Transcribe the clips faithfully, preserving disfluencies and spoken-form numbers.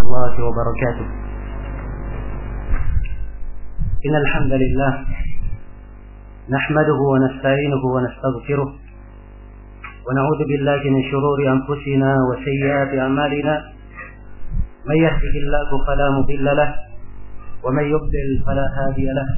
الله وبركاته. إن الحمد لله نحمده ونستعينه ونستغفره ونعوذ بالله من شرور أنفسنا وسيئات أعمالنا. من يهده الله فلا مضل له ومن يضلل فلا هادي له.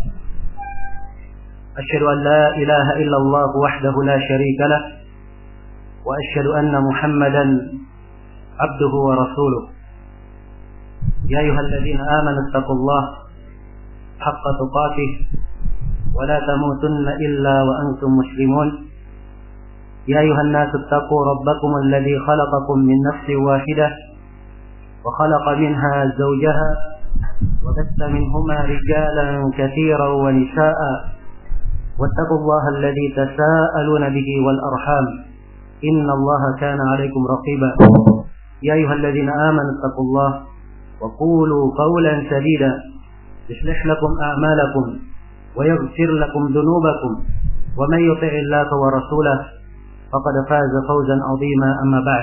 أشهد أن لا إله إلا الله وحده لا شريك له وأشهد أن محمدا عبده ورسوله. يا أيها الذين آمنوا اتقوا الله حق تقاته ولا تموتن إلا وأنتم مسلمون. يا أيها الناس اتقوا ربكم الذي خلقكم من نفس واحدة وخلق منها زوجها وبث منهما رجالا كثيرا ونساء واتقوا الله الذي تساءلون به والأرحام إن الله كان عليكم رقيبا. يا أيها الذين آمنوا اتقوا الله وقولوا قولا سديدا يصلح لكم أعمالكم ويغفر لكم ذنوبكم ومن يطع الله ورسوله فقد فاز فوزا عظيما. أما بعد،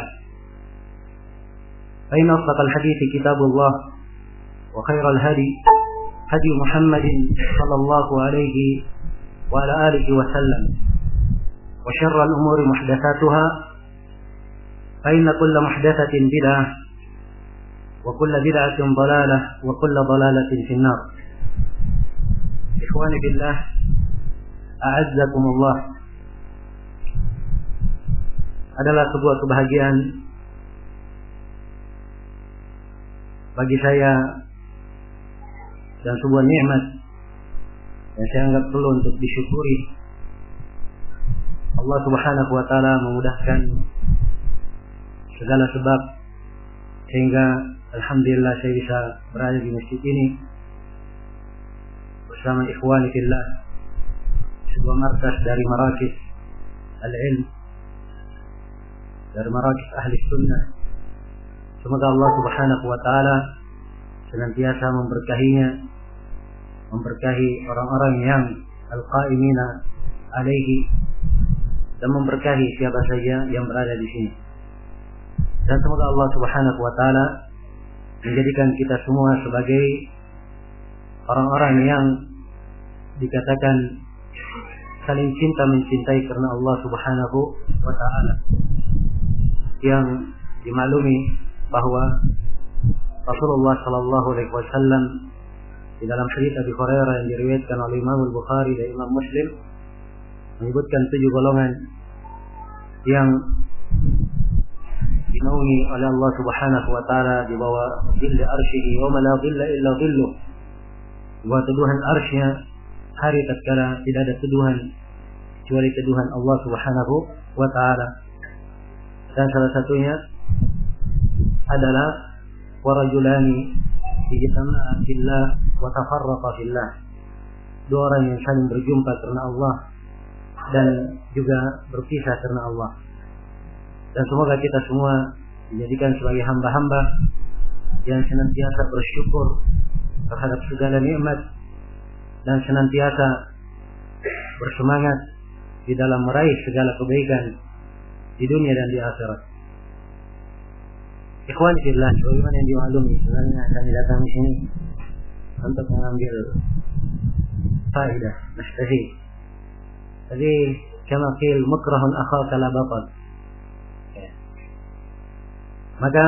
فإن أصدق الحديث كتاب الله وخير الهدي هدي محمد صلى الله عليه وعلى آله وسلم وشر الأمور محدثاتها فإن كل محدثة بدعة وكل بدعة ضلالة وكل ضلالة في النار. إخواني بالله أعزكم الله. Adalah sebuah kebahagiaan bagi saya dan sebuah nikmat yang saya anggap perlu untuk disyukuri. Allah Subhanahu wa taala memudahkan segala sebab sehingga alhamdulillah saya bisa berada di masjid ini bersama ikhwani fillah, sebuah markas dari marakis al-ilm, dari marakis ahli sunnah. Semoga Allah Subhanahu wa taala senantiasa memberkahinya, memberkahi orang-orang yang al-qaimina alaihi, dan memberkahi siapa saja yang berada di sini. Dan semoga Allah Subhanahu wa taala menjadikan kita semua sebagai orang-orang yang dikatakan saling cinta mencintai karena Allah Subhanahu wa taala, yang dimaklumi bahwa Rasulullah sallallahu alaihi wasallam di dalam hadis Abi Hurairah yang diriwayatkan oleh Imam Al-Bukhari dan Imam Muslim menyebutkan tujuh golongan yang dinaungi oleh Allah Subhanahu wa taala di bawah dhilli arsyihi wa ma la dhilla illa dhilluh. Di bawah teduhan arsy-Nya hari tatkala tidak ada teduhan kecuali teduhan Allah Subhanahu wa taala. Dan salah satunya adalah warajulani ijtama'a fillah wa tafarraqa fillah. Dua orang yang saling berjumpa karena Allah dan juga berpisah karena Allah. Dan semoga kita semua dijadikan sebagai hamba-hamba yang senantiasa bersyukur terhadap segala nikmat dan senantiasa bersemangat di dalam meraih segala kebaikan di dunia dan di akhirat. Ikhwan fillah, bagaimana yang dimaklumi, sebenarnya kami datang di sini untuk mengambil faedah, nastafid. Jadi kama qil mukrahun akhaka la batal. Maka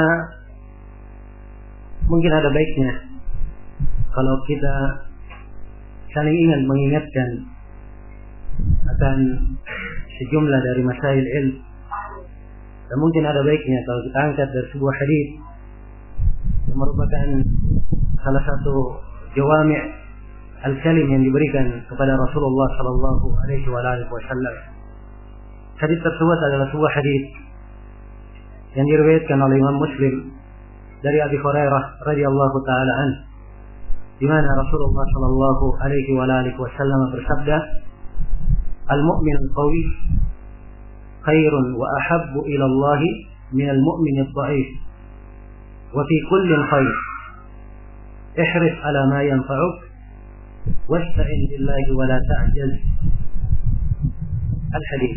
mungkin ada baiknya kalau kita saling ingat mengingatkan akan sejumlah dari masail ilm. Dan mungkin ada baiknya kalau kita angkat dari sebuah hadis yang merupakan salah satu jawami' al-kalim yang diberikan kepada Rasulullah sallallahu alaihi wasallam. Hadis tersebut adalah sebuah hadis yang diriwayatkan oleh Imam Muslim dari Abi Hurairah radhiyallahu taala an, di mana Rasulullah sallallahu alaihi wasallam bersabda, "Al-mu'min al-qawi khairun wa ahabbu ila Allah min al-mu'min al-dha'if wa fi kulli khair. Ihris ala ma yanfa'uk wasta'in billahi wa la ta'jaz." Al-hadis.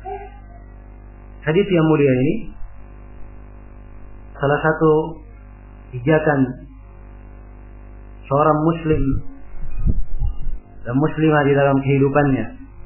Hadis yang mulia ini salah satu pijakan seorang muslim dan muslimah di dalam kehidupannya.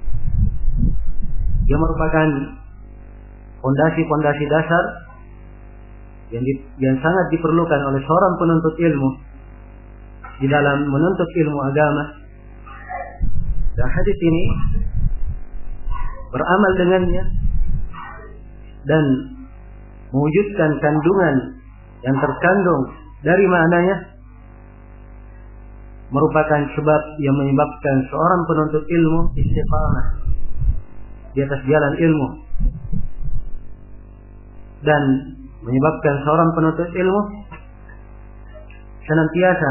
Dia merupakan fondasi-fondasi dasar yang, di, yang sangat diperlukan oleh seorang penuntut ilmu di dalam menuntut ilmu agama. Dan hadis ini beramal dengannya dan mewujudkan kandungan yang terkandung dari maknanya merupakan sebab yang menyebabkan seorang penuntut ilmu istiqamah di atas jalan ilmu, dan menyebabkan seorang penuntut ilmu senantiasa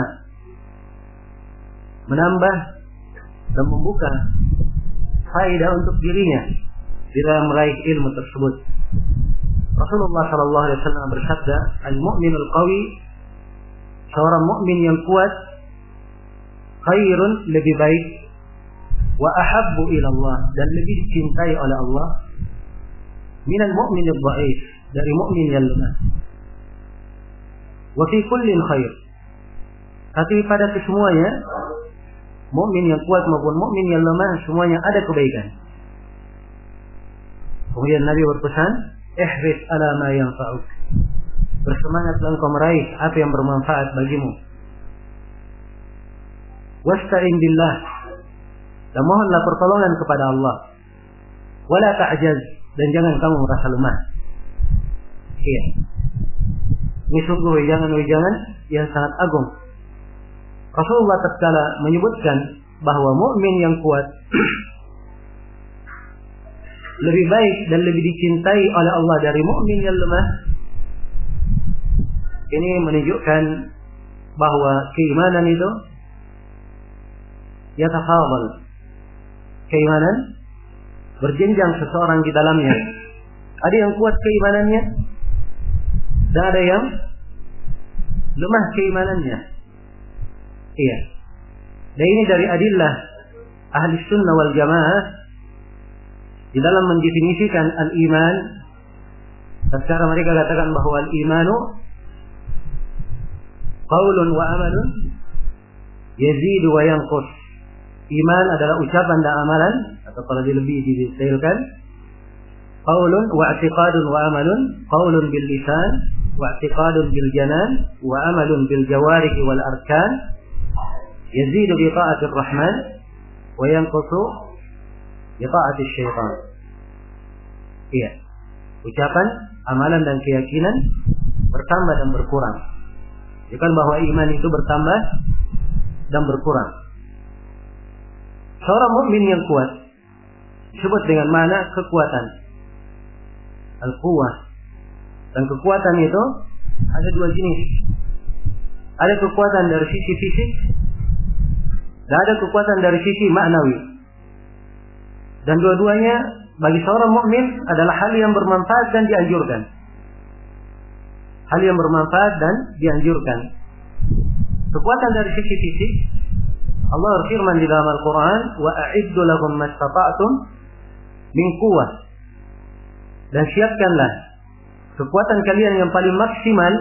menambah dan membuka faedah untuk dirinya di dalam meraih ilmu tersebut. Rasulullah Shallallahu Alaihi Wasallam bersabda, "Al-mu'minul qawi, seorang mukmin yang kuat, khairun, lebih baik, wa ahabbu ila Allah, dan lebih dicintai oleh Allah, minal mu'minil dhaif, dari mukmin yang lemah. Wa fi kullin khair." Tapi pada kesemuanya, mukmin yang kuat maupun mukmin yang lemah, semuanya ada kebaikan. Kemudian Nabi berpesan, ihris ala ma yanfa'uk, bersemangatlah engkau meraih apa yang bermanfaat bagimu. Wasta'in billah, dan mohonlah pertolongan kepada Allah. Wala ta'jaz, dan jangan kamu merasa lemah. Iya, ini sungguh wejangan-wejangan yang sangat agung. Rasulullah tatkala menyebutkan bahwa mukmin yang kuat lebih baik dan lebih dicintai oleh Allah dari mukmin yang lemah. Ini menunjukkan bahwa keimanan itu yatafadhal. Keimanan berjenjang seseorang di dalamnya. Ada yang kuat keimanannya dan ada yang lemah keimanannya. Iya. Dan ini dari adillah ahli sunnah wal jamaah di dalam mendefinisikan al-iman. Secara mereka katakan bahwa al-imanu qaulun wa amalun yazidu wa yanqus. Iman adalah ucapan dan amalan, atau kalau lebih didetailkan, qaulun wa i'tiqadun wa amalun, qaulun bil lisan wa i'tiqadun bil janan wa amalun bil jawarih wal arkan, yazidu bi ta'atir rahman wa yanqusu bi ta'atis syaitan. Iya, ucapan, amalan dan keyakinan bertambah dan berkurang. Bukan bahwa iman itu bertambah dan berkurang. Seorang mukmin yang kuat disebut dengan mana kekuatan, al-quwwah. Dan kekuatan itu ada dua jenis. Ada kekuatan dari sisi fisik dan ada kekuatan dari sisi maknawi. Dan dua-duanya bagi seorang mukmin adalah hal yang bermanfaat dan dianjurkan. Hal yang bermanfaat dan dianjurkan. Kekuatan dari sisi fisik, Allah berfirman di dalam Al-Quran, wa a'iddu lahum mastata'tum min quwwah, dan siapkanlah kekuatan kalian yang paling maksimal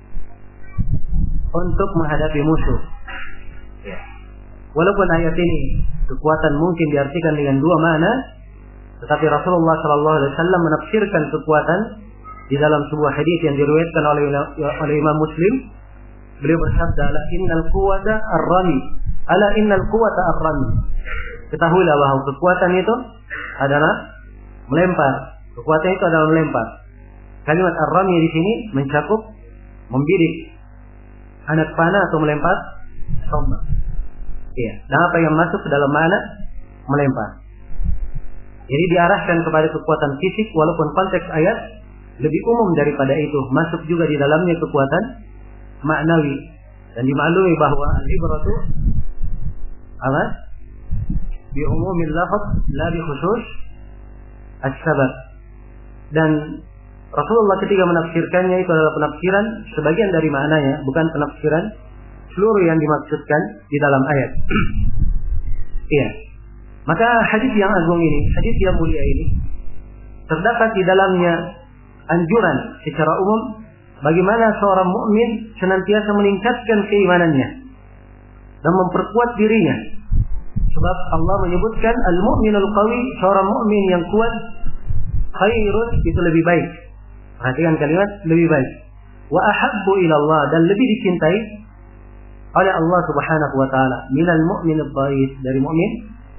untuk menghadapi musuh. Walaupun ayat ini kekuatan mungkin diartikan dengan dua makna, tetapi Rasulullah Shallallahu Alaihi Wasallam menafsirkan kekuatan di dalam sebuah hadis yang diriwayatkan oleh oleh Imam Muslim. Beliau bersabda, "Ala innal quwwata ar-rami, ala innal quwwata ar-rami." Ketahuilah bahwa kekuatan itu adalah melempar. Kekuatan itu adalah melempar. Kalimat ar-rami di sini mencakup membidik anak panah atau melempar tombak. Iya, dan apa yang masuk ke dalam mana melempar. Jadi diarahkan kepada kekuatan fisik, walaupun konteks ayat lebih umum daripada itu. Masuk juga di dalamnya kekuatan maknawi. Dan dimaklumi bahwa al-ibratu apa? Bi umumil lafaz la bi khusus as-sabab. Dan Rasulullah ketika menafsirkannya itu adalah penafsiran sebagian dari maknanya, bukan penafsiran seluruh yang dimaksudkan di dalam ayat. Iya. Maka hadis yang agung ini, hadis yang mulia ini, terdapat di dalamnya anjuran secara umum bagaimana seorang mukmin senantiasa meningkatkan keimanannya dan memperkuat dirinya. Sebab Allah menyebutkan al-mu'minul qawi, seorang mukmin yang kuat, khairun, itu lebih baik. Perhatikan kalimat lebih baik. Wa ahabbu ila Allah, dan lebih dicintai oleh Allah Subhanahu wa taala, minal mu'minid dhaif, dari mukmin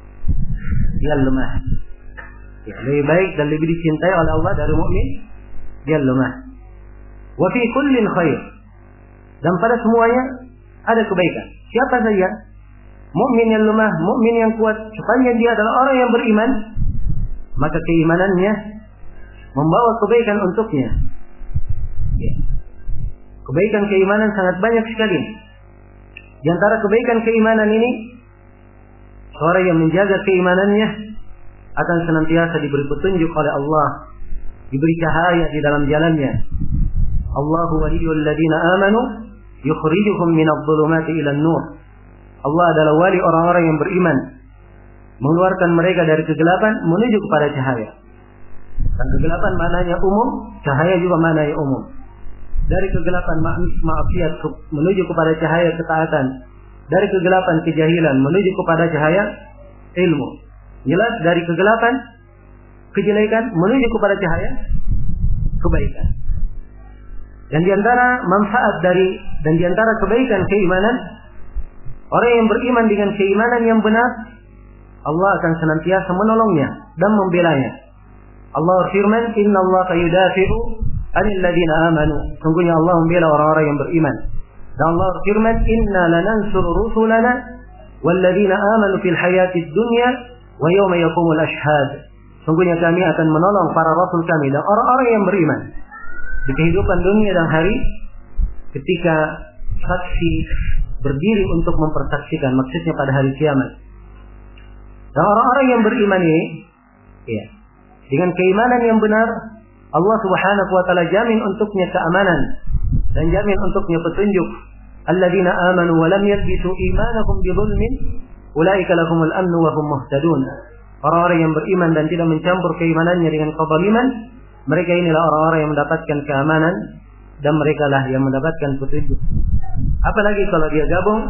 yang lemah. Ya, lebih baik dan lebih dicintai oleh Allah dari mukmin yang lemah. Wa fi kullin khair, dan pada semuanya ada kebaikan. Siapa saja mukmin yang lemah, mukmin yang kuat, sepanjang dia adalah orang yang beriman, maka keimanannya membawa kebaikan untuknya. Ya. Kebaikan keimanan sangat banyak sekali. Di antara kebaikan keimanan ini, seorang yang menjaga keimanannya akan senantiasa diberi petunjuk oleh Allah, diberi cahaya di dalam jalannya. Allahu waliyul ladzina amanu yukhrijuhum minadh dhulumati ilan nur. Allah adalah wali orang-orang yang beriman, mengeluarkan mereka dari kegelapan menuju kepada cahaya. Dan kegelapan maknanya umum, cahaya juga maknanya umum. Dari kegelapan maksiat menuju kepada cahaya ketaatan, dari kegelapan kejahilan menuju kepada cahaya ilmu. Jelas dari kegelapan kejelekan menuju kepada cahaya kebaikan. Dan di antara manfaat dari dan di antara kebaikan keimanan, orang yang beriman dengan keimanan yang benar, Allah akan senantiasa menolongnya dan membelanya. Allah firman, "Inna Allaha yudafi'u 'anil ladzina amanu." Sungguhnya Allah membela orang-orang yang beriman. Dan Allah firman, "Inna lanansuru rusulana wal ladzina amanu fil hayatid dunya wa yawma yaqumul ashhad." Sungguhnya kami akan menolong para rasul kami dan orang-orang yang beriman di kehidupan dunia dan hari ketika saksi berdiri untuk mempersaksikan, maksudnya pada hari kiamat. Dan orang-orang yang beriman ini, ya, dengan keimanan yang benar, Allah Subhanahu wa taala jamin untuknya keamanan dan jamin untuknya petunjuk. Alladzina amanu wa lam yalbisu imanahum bidzulmin ulaika lahumul amnu wa hum muhtadun. Orang-orang yang beriman dan tidak mencampur keimanannya dengan kezaliman, mereka inilah orang-orang yang mendapatkan keamanan dan mereka lah yang mendapatkan petunjuk. Apalagi kalau dia gabung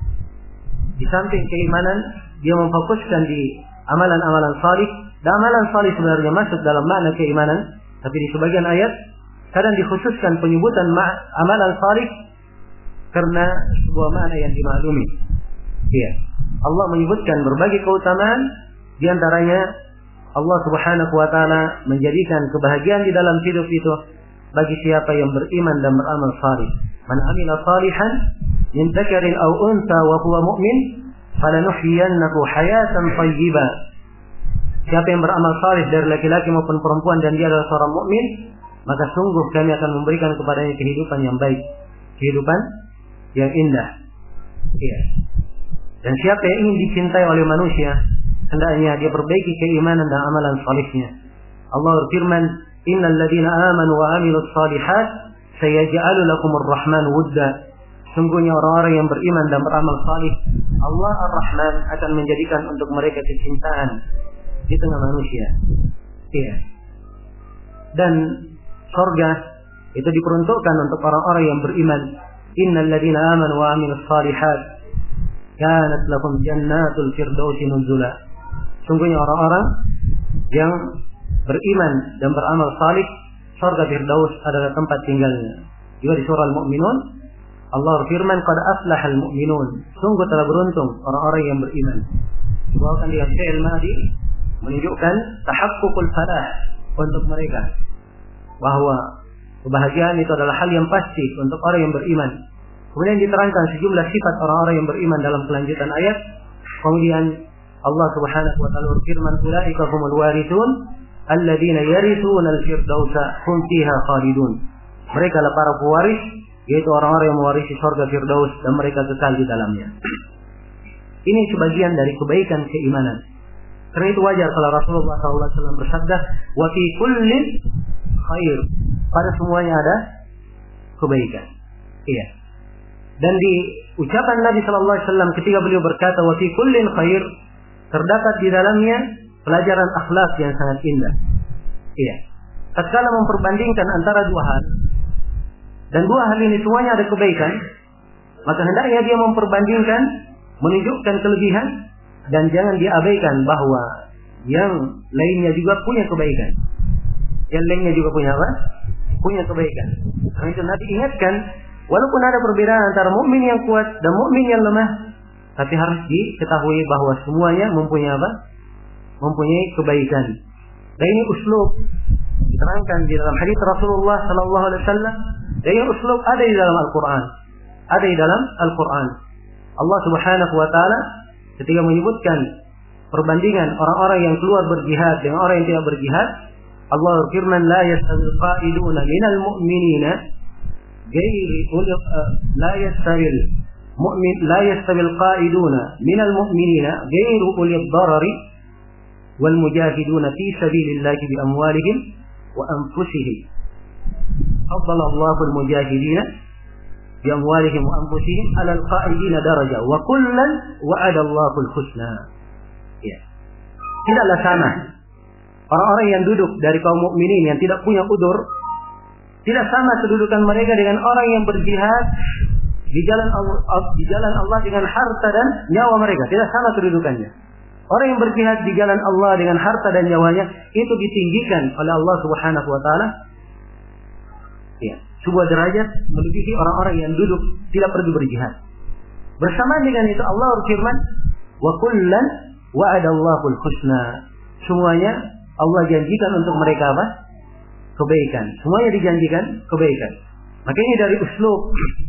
di samping keimanan, dia memfokuskan di amalan-amalan salih. Dan amalan salih sebenarnya masuk dalam makna keimanan, tapi di sebagian ayat kadang dikhususkan penyebutan amalan salih karena sebuah makna yang dimaklumi. Iya. Allah menyebutkan berbagai keutamaan, di antaranya Allah Subhanahu wa taala menjadikan kebahagiaan di dalam hidup itu bagi siapa yang beriman dan beramal salih. Man amila salihan min dzakarin aw untha wa huwa mu'min falanuhyiyannahu hayatan thayyibah. Siapa yang beramal salih dari laki-laki maupun perempuan dan dia adalah seorang mukmin, maka sungguh kami akan memberikan kepadanya kehidupan yang baik, kehidupan yang indah. Iya. Dan siapa yang ingin dicintai oleh manusia, hendaknya dia perbaiki keimanan dan amalan salihnya. Allah berfirman, "Innal ladzina amanu wa 'amilus shalihat sayaj'alu lakumur rahman wudda." Sungguhnya orang-orang yang beriman dan beramal salih, Allah Ar-Rahman akan menjadikan untuk mereka kecintaan di tengah manusia. Iya. Dan surga itu diperuntukkan untuk orang-orang yang beriman. Innal ladzina amanu wa 'amilus shalihat kanat lahum jannatul firdausi nuzula. Sungguhnya orang-orang yang beriman dan beramal salih, surga Firdaus adalah tempat tinggalnya. Juga di surah Al-Mu'minun, Allah berfirman, "Qad aflahal mu'minun." Sungguh telah beruntung orang-orang yang beriman. Dibawakan dengan fi'il madhi menunjukkan tahaqququl falah untuk mereka, bahwa kebahagiaan itu adalah hal yang pasti untuk orang yang beriman. Kemudian diterangkan sejumlah sifat orang-orang yang beriman dalam kelanjutan ayat. Kemudian Allah Subhanahu wa taala berfirman, "Ulaika humul warithun alladzina yarithuna al-firdausa hum fiha khalidun." Mereka adalah para pewaris, yaitu orang-orang yang mewarisi surga Firdaus dan mereka kekal di dalamnya. Ini sebagian dari kebaikan keimanan. Karena itu wajar kalau Rasulullah sallallahu alaihi wasallam bersabda, "Wa fi kullin khair." Pada semuanya ada kebaikan. Iya. Dan di ucapan Nabi sallallahu alaihi wasallam ketika beliau berkata, "Wa fi kullin khair," terdapat di dalamnya pelajaran akhlak yang sangat indah. Iya. Tatkala memperbandingkan antara dua hal, dan dua hal ini semuanya ada kebaikan, maka hendaknya dia memperbandingkan, menunjukkan kelebihan, dan jangan diabaikan bahwa yang lainnya juga punya kebaikan. Yang lainnya juga punya apa? Punya kebaikan. Karena itu Nabi ingatkan, walaupun ada perbedaan antara mukmin yang kuat dan mukmin yang lemah, tapi harus diketahui bahwa semuanya mempunyai apa? Mempunyai kebaikan. Dan ini uslub diterangkan di dalam hadis Rasulullah sallallahu alaihi wasallam. Dan ini uslub ada di dalam Al-Qur'an. Ada di dalam Al-Qur'an. Allah Subhanahu wa taala ketika menyebutkan perbandingan orang-orang yang keluar berjihad dengan orang yang tidak berjihad, Allah berfirman, la yastawil qa'iduna minal mu'minina ghairi uli la yastawil mu'min la yastawil qa'iduna minal mu'minina ghairu uli ad-darari wal mujahiduna fi sabilillahi bi amwalihim wa anfusihim. Faddala Allahu al-mujahidina bi amwalihim wa anfusihim 'ala al-qa'idina darajah wa kullan wa'ada Allahu al-husna. Ya. Tidaklah sama orang-orang yang duduk dari kaum mukminin yang tidak punya udzur, tidak sama kedudukan mereka dengan orang yang berjihad di jalan Allah, di jalan Allah dengan harta dan nyawa mereka. Tidak sama kedudukannya. Orang yang berjihad di jalan Allah dengan harta dan nyawanya itu ditinggikan oleh Allah Subhanahu wa taala. Ya, sebuah derajat melebihi orang-orang yang duduk tidak pergi berjihad. Bersamaan dengan itu Allah berfirman, "Wa kullan wa'adallahu al-husna." Semuanya Allah janjikan untuk mereka apa? Kebaikan. Semuanya dijanjikan kebaikan. Maka ini dari uslub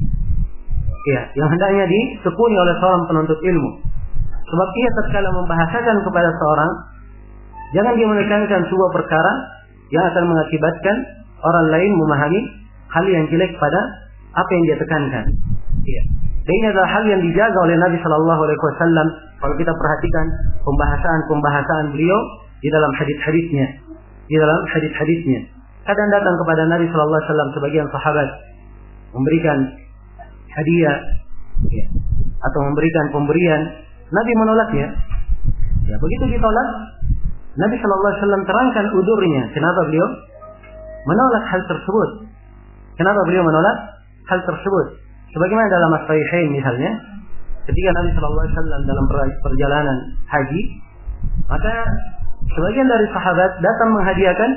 ya, yang hendaknya ditekuni oleh seorang penuntut ilmu. Sebab ia tatkala membahasakan kepada seorang, jangan dia menekankan sebuah perkara yang akan mengakibatkan orang lain memahami hal yang jelek pada apa yang dia tekankan. Ya. Dan ini adalah hal yang dijaga oleh Nabi Shallallahu Alaihi Wasallam. Kalau kita perhatikan pembahasan-pembahasan beliau di dalam hadis-hadisnya, di dalam hadis-hadisnya, kadang datang kepada Nabi Shallallahu Alaihi Wasallam sebagian sahabat memberikan hadiah ya, atau memberikan pemberian, Nabi menolaknya. Ya, begitu ditolak, Nabi Shallallahu Alaihi Wasallam terangkan udurnya. Kenapa beliau menolak hal tersebut? Kenapa beliau menolak hal tersebut? Sebagaimana dalam As-Sahihain misalnya, ketika Nabi Shallallahu Alaihi Wasallam dalam perjalanan haji, maka sebagian dari sahabat datang menghadiahkan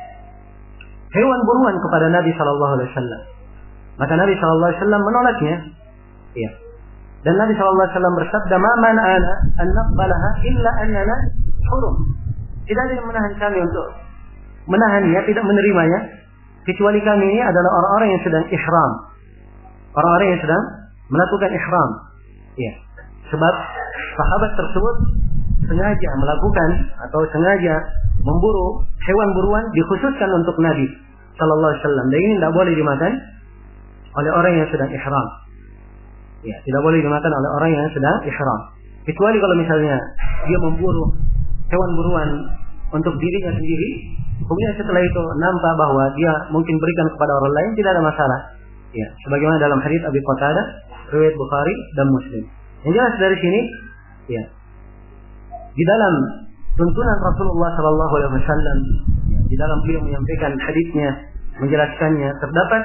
hewan buruan kepada Nabi Shallallahu Alaihi Wasallam. Maka Nabi Shallallahu Alaihi Wasallam menolaknya. Ya. Dan Nabi Shallallahu Alaihi Wasallam bersabda, "Ma man'ana an naqbalaha illa annana hurum." Tidak ada yang menahan kami untuk menahannya, tidak menerimanya, kecuali kami ini adalah orang-orang yang sedang ihram. Orang-orang yang sedang melakukan ihram. Ya. Sebab sahabat tersebut sengaja melakukan atau sengaja memburu hewan buruan dikhususkan untuk Nabi Sallallahu Alaihi Wasallam. Dan ini tidak boleh dimakan oleh orang yang sedang ihram. Ya, tidak boleh dimakan oleh orang yang sedang ihram. Kecuali kalau misalnya dia memburu hewan buruan untuk dirinya sendiri, kemudian setelah itu nampak bahwa dia mungkin berikan kepada orang lain, tidak ada masalah. Ya, sebagaimana dalam hadis Abi Qatadah, riwayat Bukhari dan Muslim. Yang jelas dari sini, ya, di dalam tuntunan Rasulullah Sallallahu Alaihi Wasallam, di dalam beliau menyampaikan hadisnya, menjelaskannya, terdapat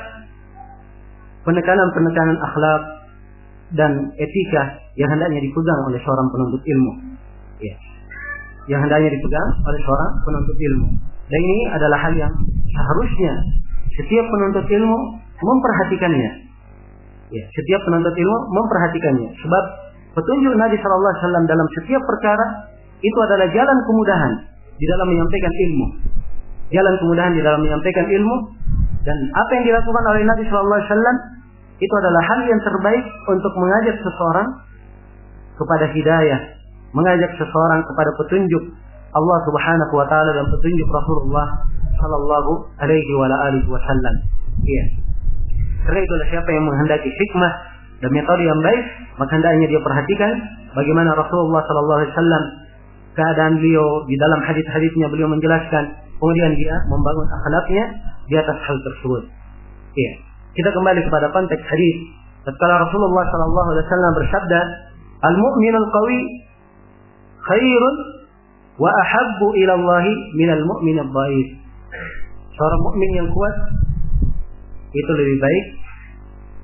penekanan-penekanan akhlak dan etika yang hendaknya dipegang oleh seorang penuntut ilmu. Ya, yang hendaknya dipegang oleh seorang penuntut ilmu. Dan ini adalah hal yang seharusnya setiap penuntut ilmu memperhatikannya. Ya, setiap penuntut ilmu memperhatikannya. Sebab petunjuk Nabi Sallallahu Alaihi Wasallam dalam setiap perkara itu adalah jalan kemudahan di dalam menyampaikan ilmu. Jalan kemudahan di dalam menyampaikan ilmu, dan apa yang dilakukan oleh Nabi Sallallahu Alaihi Wasallam itu adalah hal yang terbaik untuk mengajak seseorang kepada hidayah, mengajak seseorang kepada petunjuk Allah Subhanahu wa taala dan petunjuk Rasulullah sallallahu alaihi wa alihi wasallam. Iya. Karena itulah siapa yang menghendaki hikmah dan metode yang baik, maka hendaknya dia perhatikan bagaimana Rasulullah sallallahu alaihi wasallam keadaan beliau di dalam hadis-hadisnya, beliau menjelaskan, kemudian dia membangun akhlaknya di atas hal tersebut. Iya. Kita kembali kepada konteks hadis. Tatkala Rasulullah sallallahu alaihi wasallam bersabda, "Al-mu'minul qawi khairun wa ahabbu ila Allah minal mu'minid dhaif." Seorang mukmin yang kuat itu lebih baik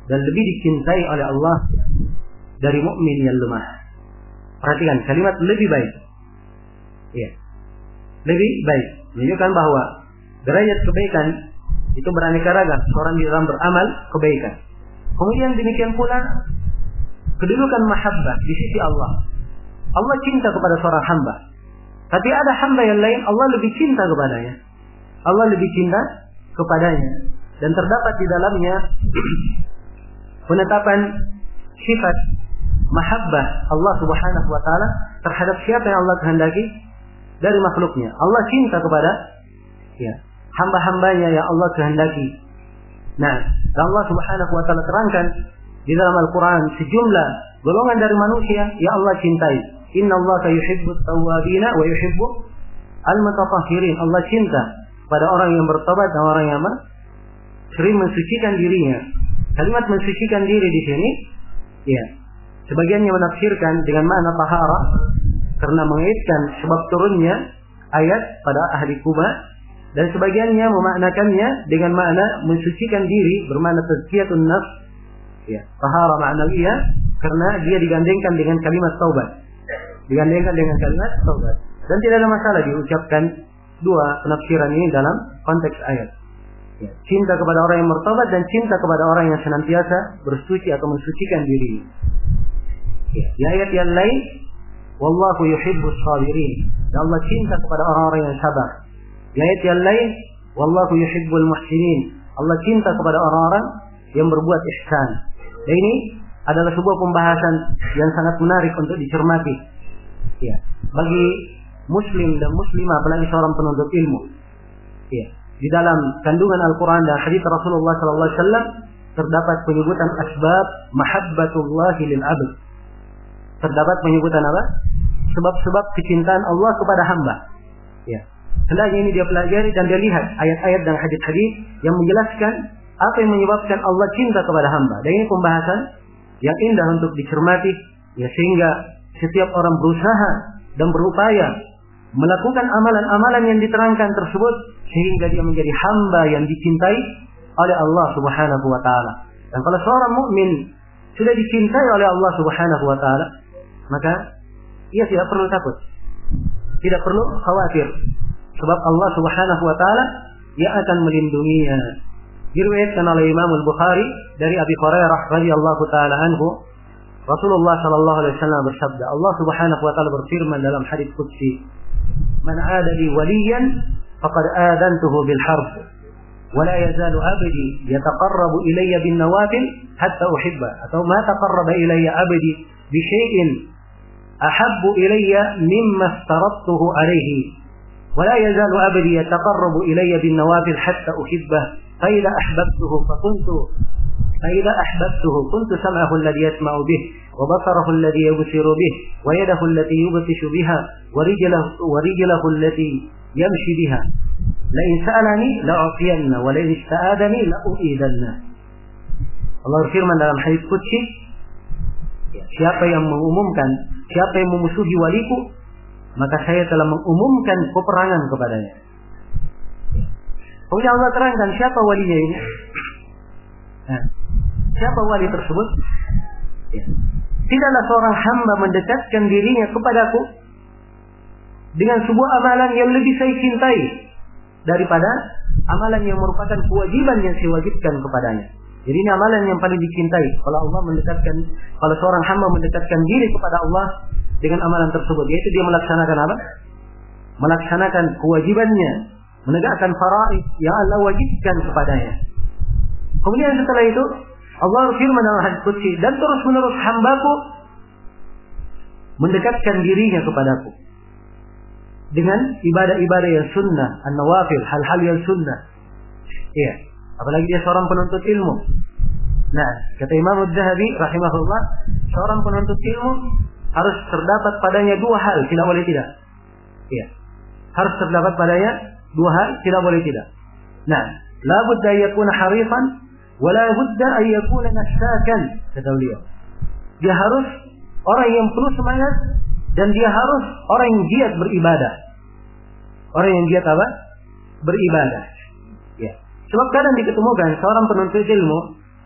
dan lebih dicintai oleh Allah dari mukmin yang lemah. Perhatikan kalimat lebih baik. Ya. Lebih baik menunjukkan bahwa derajat kebaikan itu beraneka ragam. Seorang di dalam beramal kebaikan. Kemudian demikian pula kedudukan mahabbah di sisi Allah. Allah cinta kepada seorang hamba. Tapi ada hamba yang lain Allah lebih cinta kepadanya. Allah lebih cinta kepadanya. Dan terdapat di dalamnya penetapan sifat mahabbah Allah Subhanahu wa taala terhadap siapa yang Allah kehendaki dari makhluknya. Allah cinta kepada ya, hamba-hambanya yang Allah kehendaki. Nah, Allah Subhanahu wa taala terangkan di dalam Al-Qur'an sejumlah golongan dari manusia yang Allah cintai. Innallaha yuhibbut tawwabina wa yuhibbu al-mutatahhirin. Allah cinta pada orang yang bertobat dan orang yang sering mensucikan dirinya. Kalimat mensucikan diri di sini ya, sebagiannya menafsirkan dengan makna tahara karena mengaitkan sebab turunnya ayat pada ahli Quba, dan sebagiannya memaknakannya dengan makna mensucikan diri bermakna tazkiyatun nafs ya, tahara ma'nawiyah karena dia digandengkan dengan kalimat taubat. Digandengkan dengan kalimat taubat. Dan tidak ada masalah diucapkan dua penafsiran ini dalam konteks ayat. Ya, cinta kepada orang yang bertobat dan cinta kepada orang yang senantiasa bersuci atau mensucikan diri. Ya, di ayat yang lain, wallahu yuhibbus sabirin. Dan Allah cinta kepada orang-orang yang sabar. Di ayat yang lain, wallahu yuhibbul muhsinin. Allah cinta kepada orang-orang yang berbuat ihsan. Dan ini adalah sebuah pembahasan yang sangat menarik untuk dicermati. Ya, bagi muslim dan muslimah apalagi seorang penuntut ilmu. Ya, di dalam kandungan Al-Quran dan hadits Rasulullah sallallahu alaihi wasallam terdapat penyebutan asbab mahabbatullahi lil 'abd. Terdapat penyebutan apa? Sebab-sebab kecintaan Allah kepada hamba. Ya. Hendaknya ini dia pelajari dan dia lihat ayat-ayat dan hadis-hadis yang menjelaskan apa yang menyebabkan Allah cinta kepada hamba. Dan ini pembahasan yang indah untuk dicermati, ya, sehingga setiap orang berusaha dan berupaya melakukan amalan-amalan yang diterangkan tersebut sehingga dia menjadi hamba yang dicintai oleh Allah Subhanahu wa taala. Dan kalau seorang mukmin sudah dicintai oleh Allah Subhanahu wa taala, maka ia tidak perlu takut. Tidak perlu khawatir. Sebab Allah Subhanahu wa taala yang akan melindunginya. Diriwayatkan oleh Imam Al-Bukhari dari Abi Hurairah radhiyallahu taala anhu, Rasulullah sallallahu alaihi wasallam bersabda, Allah Subhanahu wa taala berfirman dalam hadits qudsi, "Man 'ada li waliyan faqad adantuhu bil harb, wa la yazalu 'abdi yataqarrabu ilayya bin nawafil hatta uhibba." Atau ma taqarraba ilayya 'abdi bi syai'in ahabbu ilayya mimma aftaradtuhu alayhi, wa la yazalu 'abdi yataqarrabu ilayya bin nawafil hatta uhibbah. Fa idza ahbabtuhu fa kuntu فإذا أحببته كنت سمعه الذي يسمع به وبصره الذي يبصر به ويده التي يبطش بها ورجله, ورجله التي يمشي بها لئن سألني لأعطينه ولئن استعاذني لأؤيدنه. Allah berfirman dalam hadits qudsi, siapa yang mengumumkan, siapa yang memusuhi waliku, maka saya telah mengumumkan peperangan kepadanya. Kemudian Allah terangkan siapa walinya ini. Nah, siapa wali tersebut? Ya. Tidaklah seorang hamba mendekatkan dirinya kepadaku dengan sebuah amalan yang lebih saya cintai daripada amalan yang merupakan kewajiban yang saya wajibkan kepadanya. Jadi ini amalan yang paling dicintai. Kalau Allah mendekatkan, kalau seorang hamba mendekatkan diri kepada Allah dengan amalan tersebut, yaitu dia melaksanakan apa? Melaksanakan kewajibannya, menegakkan faraid yang Allah wajibkan kepadanya. Kemudian setelah itu Allah berfirman dalam hadits qudsi, dan terus menerus hambaku mendekatkan dirinya kepadaku dengan ibadah-ibadah yang sunnah, an-nawafil, hal-hal yang sunnah. Iya, apalagi dia seorang penuntut ilmu. Nah, kata Imam Az-Zahabi rahimahullah, seorang penuntut ilmu harus terdapat padanya dua hal, tidak boleh tidak. Iya, harus terdapat padanya dua hal, tidak boleh tidak. Nah, la budda yakuna harifan wa la budda an yakuna nashakan, kata beliau. Dia harus orang yang penuh semangat dan dia harus orang yang giat beribadah. Orang yang giat apa? Beribadah. Ya. Sebab kadang diketemukan seorang penuntut ilmu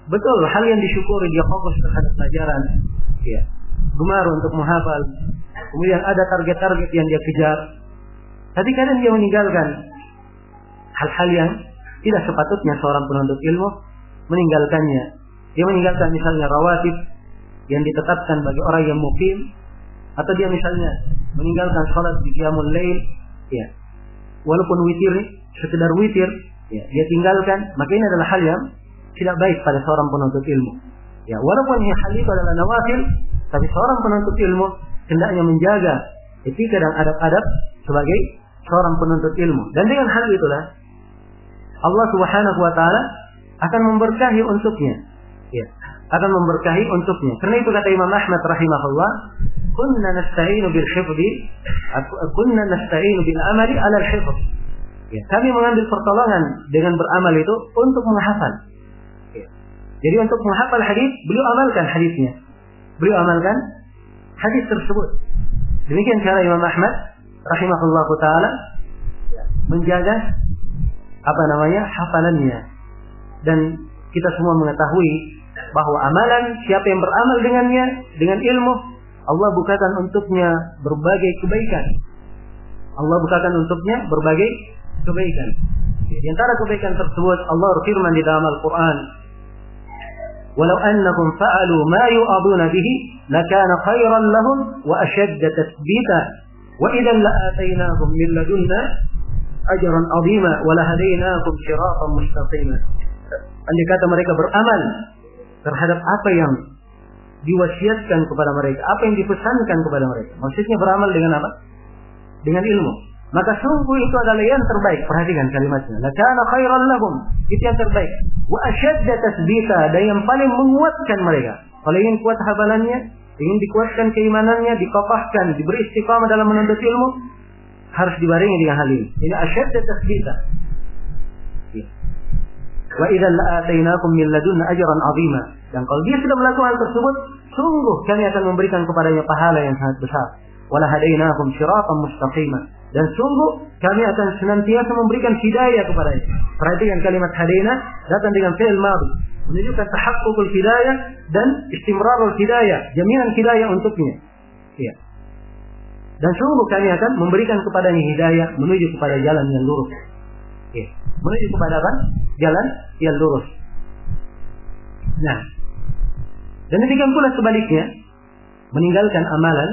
betul, hal yang disyukuri, dia fokus terhadap pelajaran, ya, gemar untuk menghafal, kemudian ada target-target yang dia kejar. Tapi kadang dia meninggalkan hal-hal yang tidak sepatutnya seorang penuntut ilmu meninggalkannya. Dia meninggalkan misalnya rawatib yang ditetapkan bagi orang yang mukim, atau dia misalnya meninggalkan sholat di qiyamul lail, ya, walaupun witir, sekedar witir, ya, dia tinggalkan. Maka ini adalah hal yang tidak baik pada seorang penuntut ilmu. Ya, walaupun hal itu adalah nawafil, tapi seorang penuntut ilmu hendaknya menjaga etika dan adab-adab sebagai seorang penuntut ilmu. Dan dengan hal itulah Allah Subhanahu wa taala akan memberkahi untuknya. Ya, akan memberkahi untuknya. Karena itu kata Imam Ahmad rahimahullah, kunna nasta'inu bil hifdhi, kunna nasta'inu bil amali 'ala al hifdh. Ya, kami mengambil pertolongan dengan beramal itu untuk menghafal. Ya. Jadi untuk menghafal hadis, beliau amalkan hadisnya. Beliau amalkan hadis tersebut. Demikian cara Imam Ahmad rahimahullah taala menjaga apa namanya hafalannya. Dan kita semua mengetahui bahwa amalan siapa yang beramal dengannya, dengan ilmu, Allah bukakan untuknya berbagai kebaikan. Allah bukakan untuknya berbagai kebaikan. Di antara kebaikan tersebut Allah berfirman di dalam Al-Qur'an, "Walau annakum fa'alu ma yu'aduna bihi lakana khairan lahum wa ashadda tathbita wa idan la'atainahum min ladunna ajran 'azima wa lahadainakum siratan mustaqima." Andai kata mereka beramal terhadap apa yang diwasiatkan kepada mereka, apa yang dipesankan kepada mereka. Maksudnya beramal dengan apa? Dengan ilmu. Maka sungguh itu adalah yang terbaik. Perhatikan kalimatnya. Lakana khairan lahum. Itu yang terbaik. Wa asyadda tasbita. Dan yang paling menguatkan mereka. Kalau ingin kuat hafalannya, ingin dikuatkan keimanannya, dikokohkan, diberi istiqamah dalam menuntut ilmu, harus dibarengi dengan hal ini. Ini asyadda tasbita. Wa idzan la'atainakum min ladunna ajran 'azima. Dan kalau dia sudah melakukan hal tersebut, sungguh kami akan memberikan kepadanya pahala yang sangat besar. Wala hadainakum siratan mustaqima. Dan sungguh kami akan senantiasa memberikan hidayah kepadanya. Perhatikan kalimat hadaina datang dengan fi'il madhi, menunjukkan tahaqququl hidayah dan istimrarul hidayah, jaminan hidayah untuknya. Iya. Dan sungguh kami akan memberikan kepadanya hidayah menuju kepada jalan yang lurus. Iya. Menuju kepada apa? Jalan yang lurus. Nah, dan demikian pula sebaliknya, meninggalkan amalan,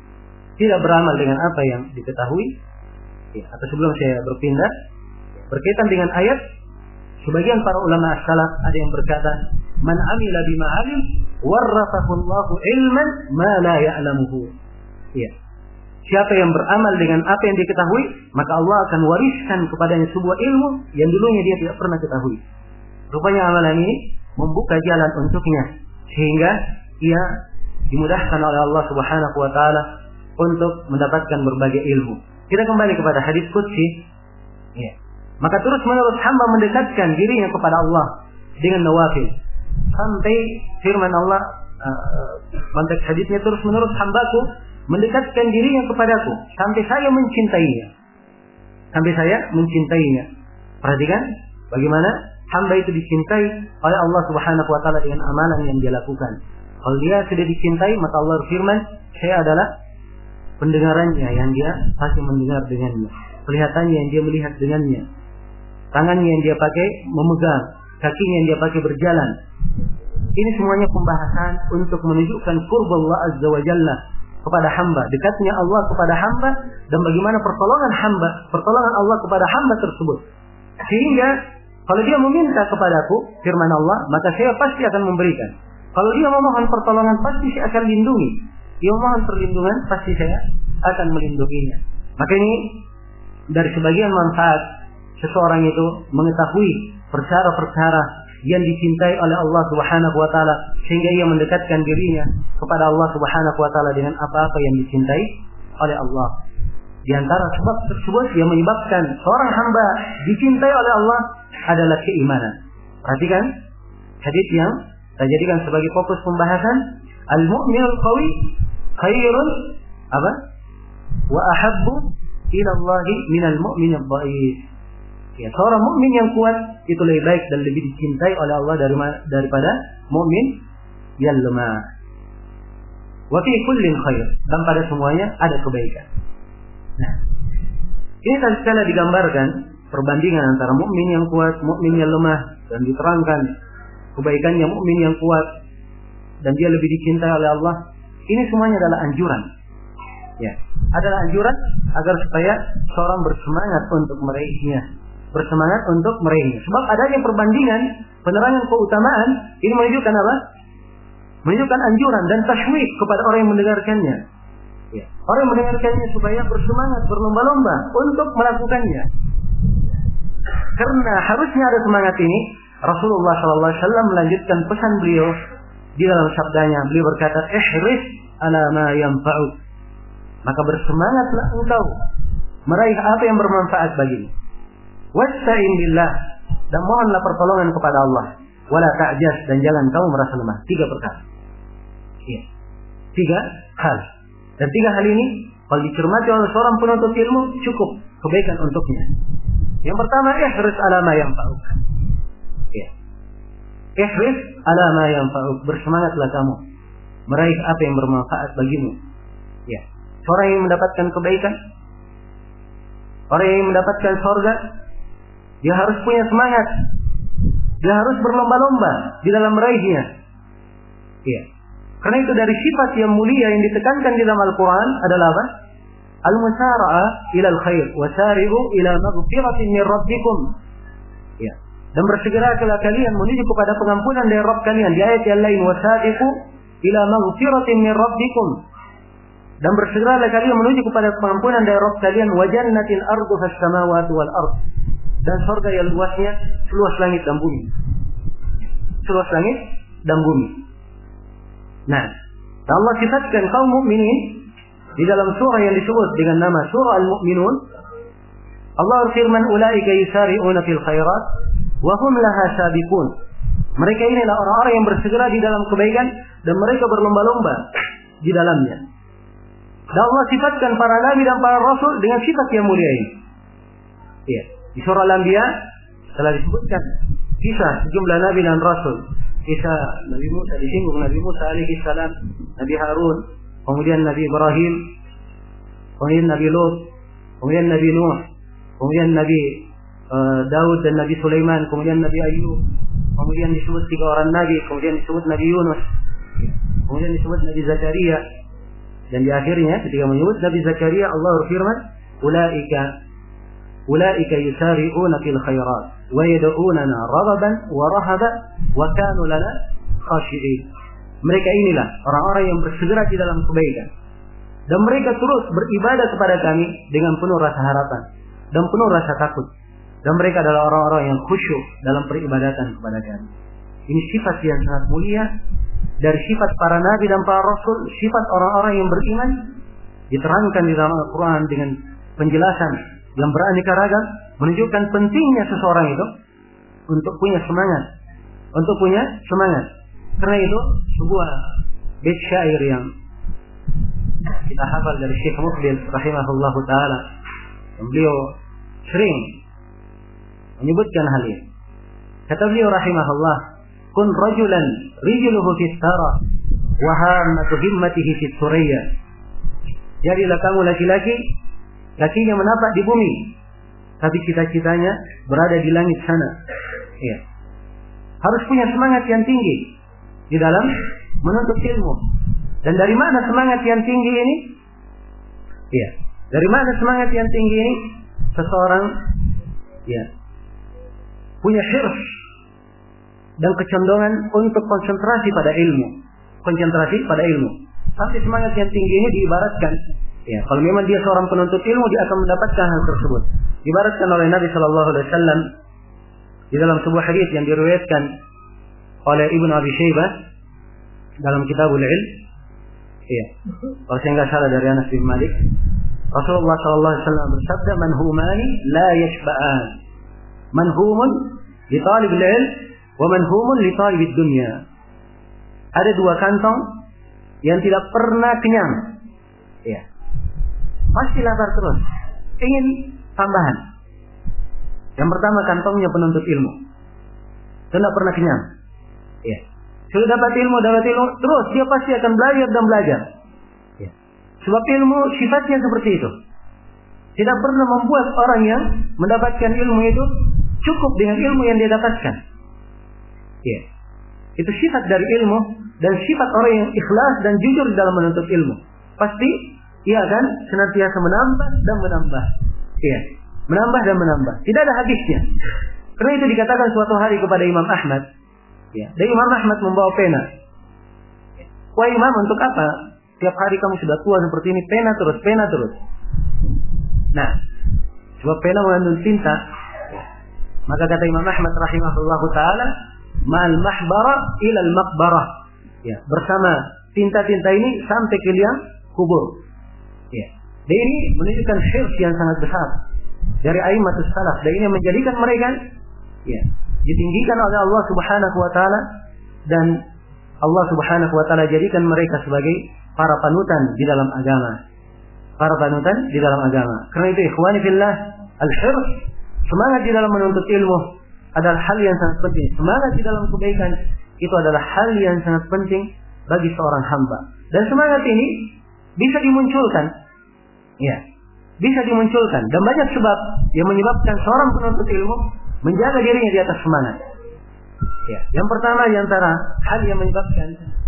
tidak beramal dengan apa yang diketahui. Ya, atau sebelum saya berpindah, berkaitan dengan ayat, sebagian para ulama as-salaf ada yang berkata, "Man amila bima 'alim, warathahu Allahu 'ilman ma la ya'lamuhu." Ya. Siapa yang beramal dengan apa yang diketahui, maka Allah akan wariskan kepadanya sebuah ilmu yang dulunya dia tidak pernah ketahui. Rupanya amalan ini membuka jalan untuknya, sehingga ia dimudahkan oleh Allah Subhanahu wa taala untuk mendapatkan berbagai ilmu. Kita kembali kepada hadis qudsi. Ya. Maka terus menerus hamba mendekatkan dirinya kepada Allah dengan nawafil. Sampai firman Allah, uh, konteks hadisnya, terus menerus hambaku mendekatkan dirinya kepadaku sampai saya mencintainya. Sampai saya mencintainya. Perhatikan bagaimana hamba itu dicintai oleh Allah Subhanahu wa taala dengan amalan yang dia lakukan. Kalau dia sudah dicintai, maka Allah berfirman, "Saya adalah pendengarannya yang dia pasti mendengar dengannya, kelihatannya yang dia melihat dengannya, tangannya yang dia pakai memegang, kakinya yang dia pakai berjalan." Ini semuanya pembahasan untuk menunjukkan qurbullah azza wa jalla kepada hamba, dekatnya Allah kepada hamba, dan bagaimana pertolongan hamba, pertolongan Allah kepada hamba tersebut. Sehingga kalau dia meminta kepadaku, firman Allah, maka saya pasti akan memberikan. Kalau dia memohon pertolongan, pasti saya akan lindungi. Dia memohon perlindungan, pasti saya akan melindunginya. Maka ini dari sebagian manfaat seseorang itu mengetahui perkara-perkara yang dicintai oleh Allah Subhanahu wa taala, sehingga ia mendekatkan dirinya kepada Allah Subhanahu wa taala dengan apa-apa yang dicintai oleh Allah. Di antara sebab tersebut yang menyebabkan seorang hamba dicintai oleh Allah adalah keimanan. Perhatikan hadis yang saya jadikan sebagai fokus pembahasan, al-mu'minul qawi khairun apa? Wa ahabbu ila Allah minal mu'minid dhaif. Ya, seorang mukmin yang kuat itu lebih baik dan lebih dicintai oleh Allah daripada mukmin yang lemah. Wa fi kullin khair, dan pada semuanya ada kebaikan. Nah, ini tadi sekali digambarkan perbandingan antara mukmin yang kuat, mukmin yang lemah, dan diterangkan kebaikannya mukmin yang kuat dan dia lebih dicintai oleh Allah. Ini semuanya adalah anjuran. Ya, adalah anjuran agar supaya seorang bersemangat untuk meraihnya, bersemangat untuk meraihnya. Sebab adanya perbandingan, penerangan keutamaan ini menunjukkan apa? Menunjukkan anjuran dan tasywiq kepada orang yang mendengarkannya. Ya. Orang yang mendengarkannya supaya bersemangat, berlomba-lomba untuk melakukannya. Karena harusnya ada semangat ini, Rasulullah shallallahu alaihi wasallam melanjutkan pesan beliau di dalam sabdanya. Beliau berkata, "Ihris ala ma yanfa'uk." Maka bersemangatlah engkau meraih apa yang bermanfaat bagimu. Wasta'in billah, dan mohonlah pertolongan kepada Allah. Wala ta'jaz, dan jangan kamu merasa lemah. Tiga perkara. Ya. Tiga hal. Dan tiga hal ini kalau dicermati oleh seorang penuntut ilmu cukup kebaikan untuknya. Yang pertama, ihris ala ma yanfa'uk. Ya. Ihris ala ma yanfa'uk, bersemangatlah kamu meraih apa yang bermanfaat bagimu. Ya. Orang yang mendapatkan kebaikan, orang yang mendapatkan surga, dia harus punya semangat. Dia harus berlomba-lomba di dalam meraihnya. Ya. Karena itu dari sifat yang mulia yang ditekankan di dalam Al-Quran adalah apa? Al-musara'a ilal khair wa sari'u ila maghfiratin min rabbikum. Ya. Dan bersegeralah kalian menuju kepada pengampunan dari Rabb kalian. Di ayat yang lain, wa sari'u ila maghfiratin min rabbikum. Dan bersegeralah kalian menuju kepada pengampunan dari Rabb kalian, wa jannatin arduha as-samawati wal ardh. Dan surga yang luasnya seluas langit dan bumi. Seluas langit dan bumi. Nah, Allah sifatkan kaum mukminin di dalam surah yang disebut dengan nama surah Al-Mu'minun. Allah berfirman, "Ulaika yusari'una fil khairat wa hum laha sabiqun." Mereka inilah orang-orang yang bersegera di dalam kebaikan dan mereka berlomba-lomba di dalamnya. Dan Allah sifatkan para nabi dan para rasul dengan sifat yang mulia ini. Ya. Di surah Al-Anbiya telah disebutkan kisah sejumlah nabi dan rasul. Kisah Nabi Musa, disinggung Nabi Musa alaihi salam, Nabi Harun, kemudian Nabi Ibrahim, kemudian Nabi Lut, kemudian Nabi Nuh, kemudian Nabi uh, Daud dan Nabi Sulaiman, kemudian Nabi Ayub, kemudian disebut tiga orang nabi, kemudian disebut Nabi Yunus, kemudian disebut Nabi Zakaria, dan di akhirnya ketika menyebut Nabi Zakaria Allah berfirman, "Ulaika Ulaika yusari'una fil khairat wa yad'unana raghaban wa rahaban wa kanu lana khashi'in." Mereka inilah orang-orang yang bersegera di dalam kebaikan dan mereka terus beribadah kepada kami dengan penuh rasa harapan dan penuh rasa takut, dan mereka adalah orang-orang yang khusyuk dalam peribadatan kepada kami. Ini sifat yang sangat mulia dari sifat para nabi dan para rasul, sifat orang-orang yang beriman diterangkan di dalam Al-Quran dengan penjelasan yang beraneka ragam, menunjukkan pentingnya seseorang itu untuk punya semangat, untuk punya semangat. Karena itu sebuah bait syair yang kita hafal dari Syekh Muqbil rahimahullahu taala, beliau sering menyebutkan hal ini. Kata beliau rahimahullah, "Kun rajulan rijluhu fis thara wa hammatu himmatihi fis suraya." Jadilah kamu laki-laki, kakinya menapak di bumi, tapi cita-citanya berada di langit sana. Ya. Harus punya semangat yang tinggi di dalam menuntut ilmu. Dan dari mana semangat yang tinggi ini? Ya. Dari mana semangat yang tinggi ini? Seseorang ya punya hirs dan kecondongan untuk konsentrasi pada ilmu. Konsentrasi pada ilmu. Sampai semangat yang tinggi ini diibaratkan, ya, kalau memang dia seorang penuntut ilmu, dia akan mendapatkan hal tersebut. Diibaratkan oleh Nabi Shallallahu Alaihi Wasallam di dalam sebuah hadis yang diriwayatkan oleh Ibnu Abi Syaibah dalam Kitabul Ilm. Iya, kalau saya nggak salah dari Anas bin Malik, Rasulullah Shallallahu Alaihi Wasallam bersabda, "Manhumani la yashba'an, manhumun li talib al-ilm, wa manhumun li talib ad-dunya." Ada dua kantong yang tidak pernah kenyang. Ya. Pasti lapar terus, ingin tambahan. Yang pertama, kantongnya penuntut ilmu. Tidak pernah kenyang. Ya. Sudah dapat ilmu, dapat ilmu, terus dia pasti akan belajar dan belajar. Ya. Sebab ilmu sifatnya seperti itu. Tidak pernah membuat orang yang mendapatkan ilmu itu cukup dengan ilmu yang dia dapatkan. Ya. Itu sifat dari ilmu dan sifat orang yang ikhlas dan jujur dalam menuntut ilmu. Pasti ia akan senantiasa menambah dan menambah. Ya. Menambah dan menambah. Tidak ada habisnya. Karena itu dikatakan suatu hari kepada Imam Ahmad. Ya. Dan Imam Ahmad membawa pena. Ya. Wah Imam, untuk apa? Tiap hari kamu sudah tua seperti ini, pena terus, pena terus. Nah, sebab pena mengandung tinta. Ya. Maka kata Imam Ahmad rahimahullahu taala, "Ma'al mahbara ilal maqbarah." Ya, bersama tinta-tinta ini sampai ke liang kubur. Ya. Dan ini menunjukkan hirs yang sangat besar dari a'immatus salaf. Dan ini menjadikan mereka ya, ditinggikan oleh Allah Subhanahu wa taala, dan Allah Subhanahu wa taala jadikan mereka sebagai para panutan di dalam agama. Para panutan di dalam agama. Karena itu ikhwani fillah, al-hirs, semangat di dalam menuntut ilmu adalah hal yang sangat penting. Semangat di dalam kebaikan itu adalah hal yang sangat penting bagi seorang hamba. Dan semangat ini bisa dimunculkan. Ya. Bisa dimunculkan, dan banyak sebab yang menyebabkan seorang penuntut ilmu menjaga dirinya di atas semangat. Ya. Yang pertama di antara hal yang menyebabkan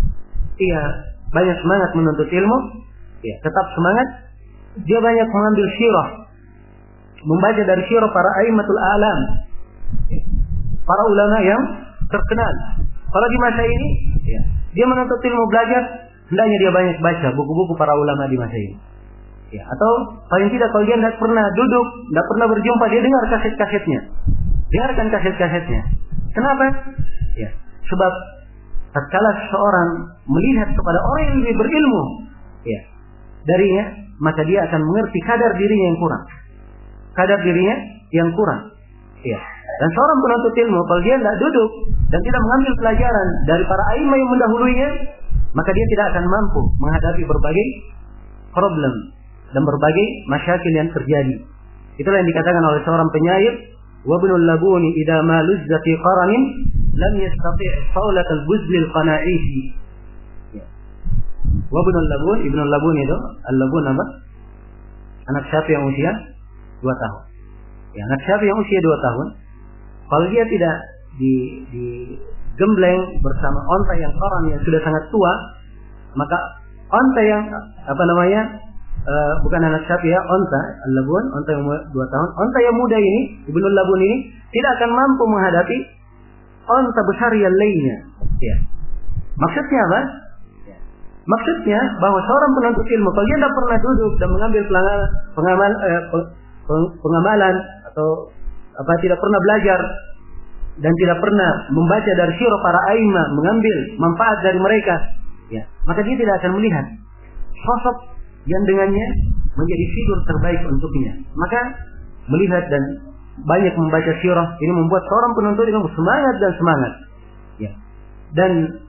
ia banyak semangat menuntut ilmu, ya, tetap semangat, dia banyak mengambil sirah, membaca dari sirah para a'immatul a'lam, ya, para ulama yang terkenal. Kalau di masa ini, ya, dia menuntut ilmu belajar, hendaknya dia banyak baca buku-buku para ulama di masa ini. Ya, atau paling tidak kalau dia tidak pernah duduk, tidak pernah berjumpa, dia dengar kaset-kasetnya. Dengarkan kaset-kasetnya. Kenapa? Ya, sebab tatkala seorang melihat kepada orang yang lebih berilmu, ya, darinya, maka dia akan mengerti kadar dirinya yang kurang. Kadar dirinya yang kurang. Ya. Dan seorang penuntut ilmu, kalau dia tidak duduk dan tidak mengambil pelajaran dari para a'imah yang mendahulunya, maka dia tidak akan mampu menghadapi berbagai problem dan berbagai masyakil yang terjadi. Itulah yang dikatakan oleh seorang penyair, "Wa ibnul labuni idza ma luzza fi qaranin lam yastati' saulat al-buzl al-qana'isi." Ya. Wa ibnul labun, ibnul labun itu, al-labun apa? Anak sapi yang usia dua tahun. Ya, anak sapi yang usia dua tahun, kalau dia tidak di di gembleng bersama onta yang qaran yang sudah sangat tua, maka onta yang apa namanya? Uh, bukan anak sapi ya, onta, al-labun, onta yang dua tahun, onta yang muda ini, ibnul labun ini tidak akan mampu menghadapi onta besar yang lainnya. Ya. Maksudnya apa? Ya. Maksudnya bahwa seorang penuntut ilmu, kalau dia tidak pernah duduk dan mengambil pengamal, pengamal, eh, pengamalan atau apa tidak pernah belajar dan tidak pernah membaca dari sirah para a'imah, mengambil manfaat dari mereka, ya, maka dia tidak akan melihat sosok yang dengannya menjadi figur terbaik untuknya. Maka melihat dan banyak membaca sirah ini membuat seorang penuntut ilmu semangat dan semangat. Ya. Dan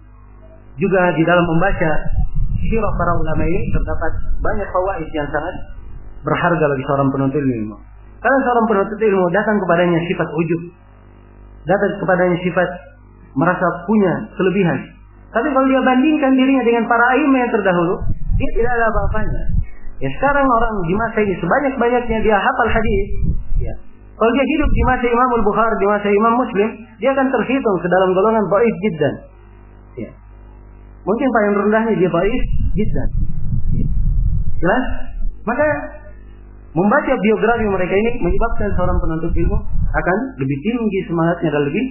juga di dalam membaca sirah para ulama ini terdapat banyak fawaid yang sangat berharga bagi seorang penuntut ilmu. Karena seorang penuntut ilmu datang kepadanya sifat ujub, datang kepadanya sifat merasa punya kelebihan. Tapi kalau dia bandingkan dirinya dengan para a'imah yang terdahulu, dia tidak ada apa-apanya. Ya, sekarang orang di masa ini sebanyak-banyaknya dia hafal hadis. Ya. Kalau dia hidup di masa Imam Al-Bukhari, di masa Imam Muslim, dia akan terhitung ke dalam golongan dhaif jiddan. Ya. Mungkin paling rendahnya dia dhaif jiddan. Ya. Jelas? Maka membaca biografi mereka ini menyebabkan seorang penuntut ilmu akan lebih tinggi semangatnya dan lebih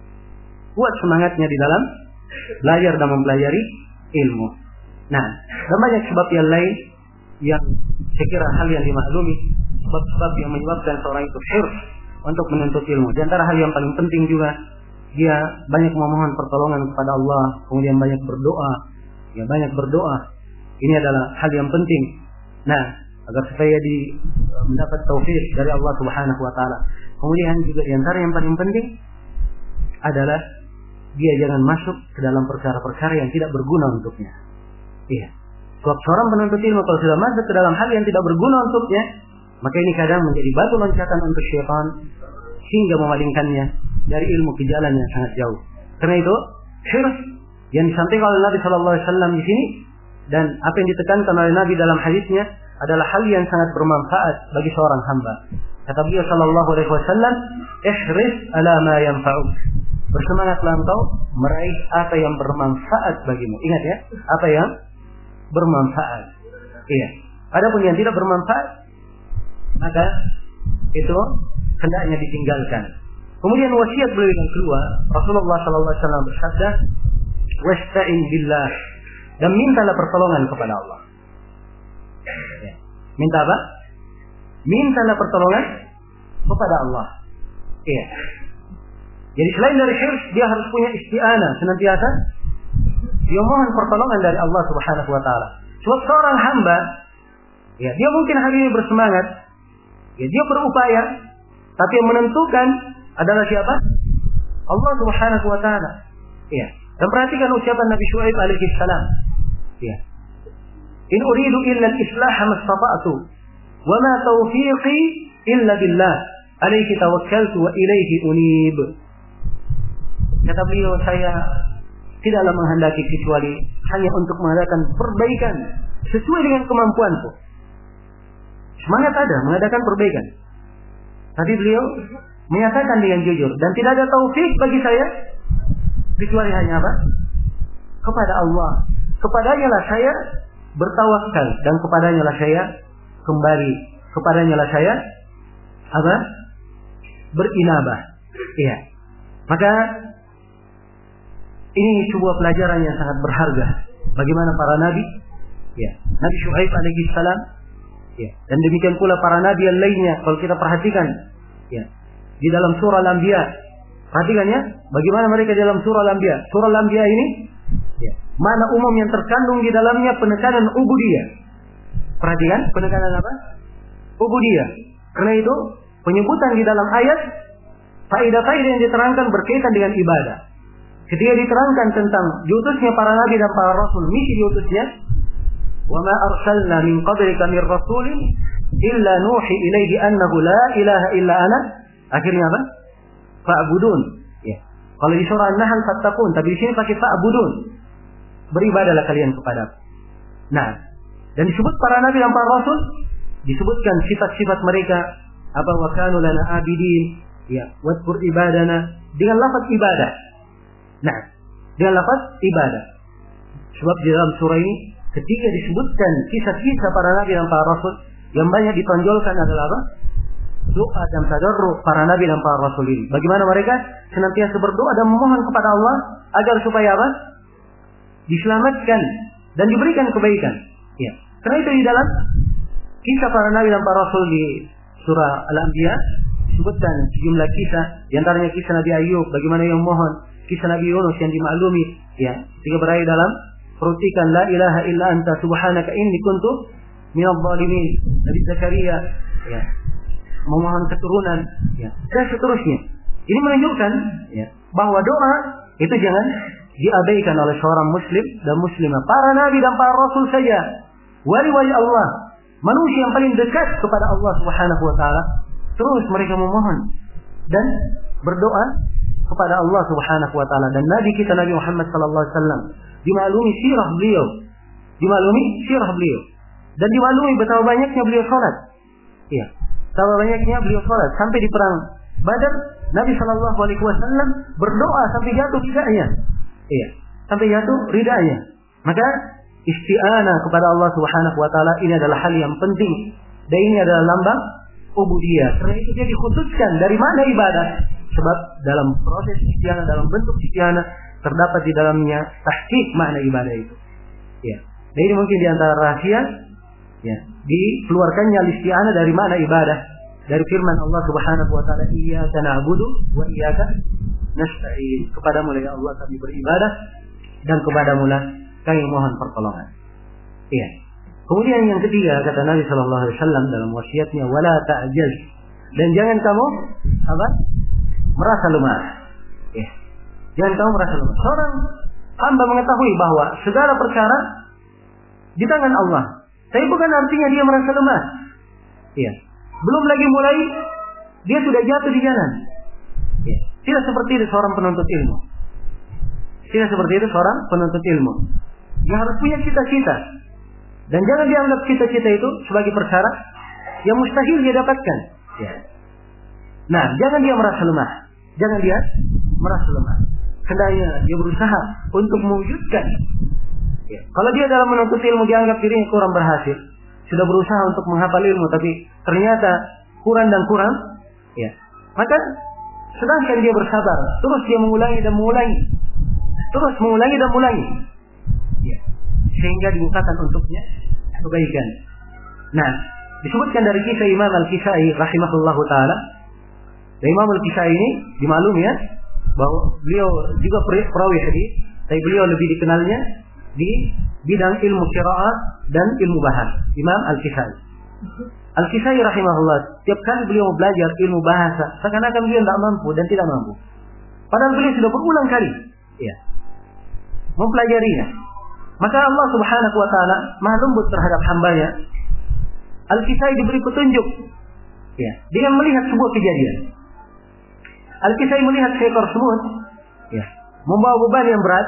kuat semangatnya di dalam belajar dan mempelajari ilmu. Nah, dan banyak sebab yang lain yang saya kira hal yang dimaklumi, sebab-sebab yang menyebabkan seorang itu hirs untuk menuntut ilmu. Di antara hal yang paling penting juga, dia banyak memohon pertolongan kepada Allah, kemudian banyak berdoa, ya banyak berdoa. Ini adalah hal yang penting. Nah, agar supaya di mendapat taufik dari Allah Subhanahu wa taala. Kemudian juga di antara yang paling penting adalah dia jangan masuk ke dalam perkara-perkara yang tidak berguna untuknya. Iya. Sebab seorang penuntut ilmu kalau sudah masuk ke dalam hal yang tidak berguna untuknya, maka ini kadang menjadi batu loncatan untuk syaitan, hingga memalingkannya dari ilmu ke jalan yang sangat jauh. Karena itu, hirs yang disampaikan oleh Nabi Shallallahu Alaihi Wasallam di sini dan apa yang ditekankan oleh Nabi dalam hadisnya adalah hal yang sangat bermanfaat bagi seorang hamba. Kata beliau Shallallahu Alaihi Wasallam, ihris ala ma yanfa'uk. Bersemangatlah engkau meraih apa yang bermanfaat bagimu. Ingat ya, apa yang bermanfaat. Iya. Adapun yang tidak bermanfaat, maka itu hendaknya ditinggalkan. Kemudian wasiat beliau yang kedua, Rasulullah Shallallahu Alaihi Wasallam bersabda, wasta'in billah, dan mintalah pertolongan kepada Allah. Ya. Minta apa? Mintalah pertolongan kepada Allah. Iya. Jadi selain dari hirs, dia harus punya isti'anah senantiasa. Dia mohon pertolongan dari Allah Subhanahu Wa Taala. Sebab seorang hamba, ya dia mungkin hari ini bersemangat, ya dia berupaya, tapi yang menentukan adalah siapa? Allah Subhanahu Wa Taala. Iya. Dan perhatikan ucapan Nabi Syuaib alaihi salam. Iya. In uridu illa al-islah mastata'tu, wa ma taufiqi illa billah. Alaihi tawakkaltu wa ilaihi unib. Kata beliau, saya tidaklah menghendaki kecuali hanya untuk mengadakan perbaikan sesuai dengan kemampuanku. Semangat ada mengadakan perbaikan. Tapi beliau menyatakan dengan jujur, dan tidak ada taufik bagi saya kecuali hanya apa? Kepada Allah. Kepadanya lah saya bertawakal dan kepadanya lah saya kembali. Kepadanya lah saya apa? Berinabah. Iya. Maka ini sebuah pelajaran yang sangat berharga. Bagaimana para nabi? Ya. Nabi Syuaib alaihi salam. Ya. Dan demikian pula para nabi yang lainnya. Kalau kita perhatikan, ya, di dalam surah Al-Anbiya, perhatikan ya, bagaimana mereka di dalam surah Al-Anbiya. Surah Al-Anbiya ini, ya, mana umum yang terkandung di dalamnya penekanan ubudiyah. Perhatikan, penekanan apa? Ubudiyah. Karena itu, penyebutan di dalam ayat, faedah-faedah yang diterangkan berkaitan dengan ibadah. Ketika diterangkan tentang diutusnya para nabi dan para rasul, misi diutusnya, wa ma arsalna min qablika min rasulin illa nuhi ilaihi annahu la ilaha illa ana. Akhirnya apa? Fa'budun. Ya. Kalau di surah An-Nahl fattaqun, tapi di sini pakai fa'budun. Beribadahlah kalian kepadaku. Nah, dan disebut para nabi dan para rasul, disebutkan sifat-sifat mereka, apa wa kanu lana abidin, ya, wadkur ibadana, dengan lafaz ibadah. Nah, dengan lafaz ibadah. Sebab di dalam surah ini ketika disebutkan kisah-kisah para nabi dan para rasul, yang banyak ditonjolkan adalah apa? Doa dan tadarruk para nabi dan para rasul ini. Bagaimana mereka senantiasa berdoa dan memohon kepada Allah agar supaya apa? Diselamatkan dan diberikan kebaikan. Ya. Karena itu di dalam kisah para nabi dan para rasul di surah Al-Anbiya disebutkan sejumlah kisah, di antaranya kisah Nabi Ayub, bagaimana yang mohon, kisah Nabi Yunus yang dimaklumi, ya, ketika berada dalam perut ikan, la ilaha illa anta subhanaka inni kuntu minadh dhalimin. Nabi Zakaria, ya, memohon keturunan, ya, dan seterusnya. Ini menunjukkan, ya, bahwa doa itu jangan diabaikan oleh seorang muslim dan muslimah. Para nabi dan para rasul saja, wali-wali Allah, manusia yang paling dekat kepada Allah Subhanahu wa taala, terus mereka memohon dan berdoa kepada Allah Subhanahu wa taala. Dan nabi kita Nabi Muhammad sallallahu alaihi wasallam dimaklumi sirah beliau, dimaklumi sirah beliau, dan dimaklumi betapa banyaknya beliau salat. Iya, betapa banyaknya beliau salat sampai di perang Badar, Nabi sallallahu alaihi wasallam berdoa sampai jatuh ridanya. Iya, sampai jatuh ridanya. Maka isti'anah kepada Allah Subhanahu wa taala ini adalah hal yang penting, dan ini adalah lambang ubudiyah. Karena itu dia dikhususkan dari mana ibadah. Sebab dalam proses isti'anah, dalam bentuk isti'anah, terdapat di dalamnya tahqiq makna ibadah itu. Ya. Dan ini mungkin di antara rahasia, ya, dikeluarkannya isti'anah dari makna ibadah, dari firman Allah Subhanahu wa taala, iyyaka na'budu wa iyyaka nasta'in. Kepadamu ya Allah kami beribadah, dan kepadamu lah kami mohon pertolongan. Iya. Kemudian yang ketiga, kata Nabi sallallahu alaihi wasallam dalam wasiatnya, wala ta'jaz, dan jangan kamu apa? merasa lemah. Ya. Jangan kamu merasa lemah. Seorang hamba mengetahui bahwa segala perkara di tangan Allah, tapi bukan artinya dia merasa lemah. Ya. Belum lagi mulai dia sudah jatuh di jalan. Tidak seperti itu seorang penuntut ilmu. Tidak seperti itu seorang penuntut ilmu. Dia harus punya cita-cita. Dan jangan dianggap cita-cita itu sebagai perkara yang mustahil dia dapatkan. Ya. Nah, jangan dia merasa lemah. Jangan dia merasa lemah. Hendaknya dia berusaha untuk mewujudkan. Ya. Kalau dia dalam menuntut ilmu dianggap dirinya kurang berhasil, sudah berusaha untuk menghafal ilmu tapi ternyata kurang dan kurang, ya. Maka sedangkan dia bersabar, terus dia mengulangi dan mengulangi, terus mengulangi dan mengulangi, ya. Sehingga dibukakan untuknya kebaikan. Nah, disebutkan dari kisah Imam Al-Kisai rahimahullahu taala. Imam Al-Kisai ini dimaklumi ya bahwa beliau juga perawi hadis, tapi beliau lebih dikenalnya di bidang ilmu qiraah dan ilmu bahasa. Imam Al-Kisai. Al-Kisai rahimahullah, tiap kali beliau belajar ilmu bahasa, seakan-akan beliau tidak mampu dan tidak mampu. Padahal beliau sudah berulang kali, ya, mempelajarinya. Maka Allah Subhanahu wa taala Maha lembut terhadap hambanya. Al-Kisai diberi petunjuk, ya, dengan melihat sebuah kejadian. Al-Kisai melihat seekor semut, ya, membawa beban yang berat.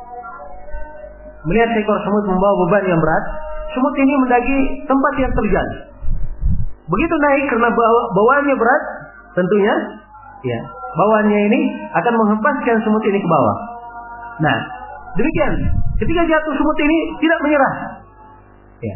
Melihat seekor semut membawa beban yang berat. Semut ini mendaki tempat yang terjal. Begitu naik karena bawaannya berat, tentunya, ya, bawaannya ini akan menghempaskan semut ini ke bawah. Nah, demikian. Ketika jatuh semut ini tidak menyerah. Ya.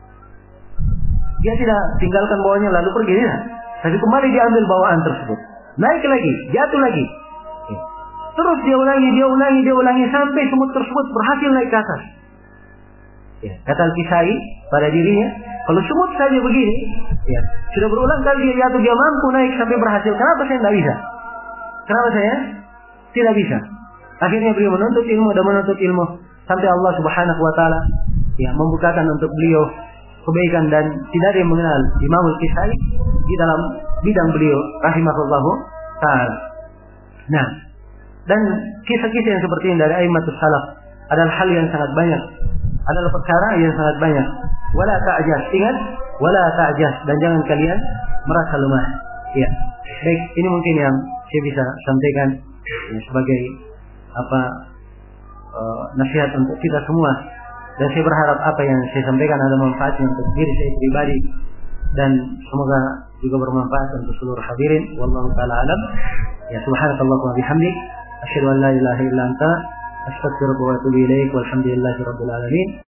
Dia tidak tinggalkan bawahnya lalu pergi, ya. Tapi kembali diambil bawaan tersebut. Naik lagi, jatuh lagi. Ya. Terus dia ulangi, dia ulangi, dia ulangi sampai semut tersebut berhasil naik ke atas. Ya. Kata Al-Kisai pada dirinya, kalau semut saja begini, ya, sudah berulang kali dia jatuh, dia mampu naik sampai berhasil. Kenapa saya tidak bisa? Kenapa saya tidak bisa? Akhirnya beliau menuntut ilmu dan menuntut ilmu sampai Allah Subhanahu wa taala, ya, membukakan untuk beliau kebaikan dan tidak ada yang mengenal Imam Al-Kisai di dalam bidang beliau rahimahullahu taala. Nah, dan kisah-kisah yang seperti ini dari A'immatus Salaf adalah hal yang sangat banyak, adalah perkara yang sangat banyak. Wala ta'jaz, ingat, wala ta'jaz, dan jangan kalian merasa lemah. Ya, baik, ini mungkin yang saya bisa sampaikan, ya, sebagai apa uh, nasihat untuk kita semua. Dan saya berharap apa yang saya sampaikan ada manfaatnya untuk diri saya pribadi dan semoga juga bermanfaat untuk seluruh hadirin. Wallahu taala alam. Ya, subhanakallahumma bihamdik, asyhadu an la ilaha illa anta, astaghfiruka wa atubu ilaik, walhamdulillahi rabbil alamin.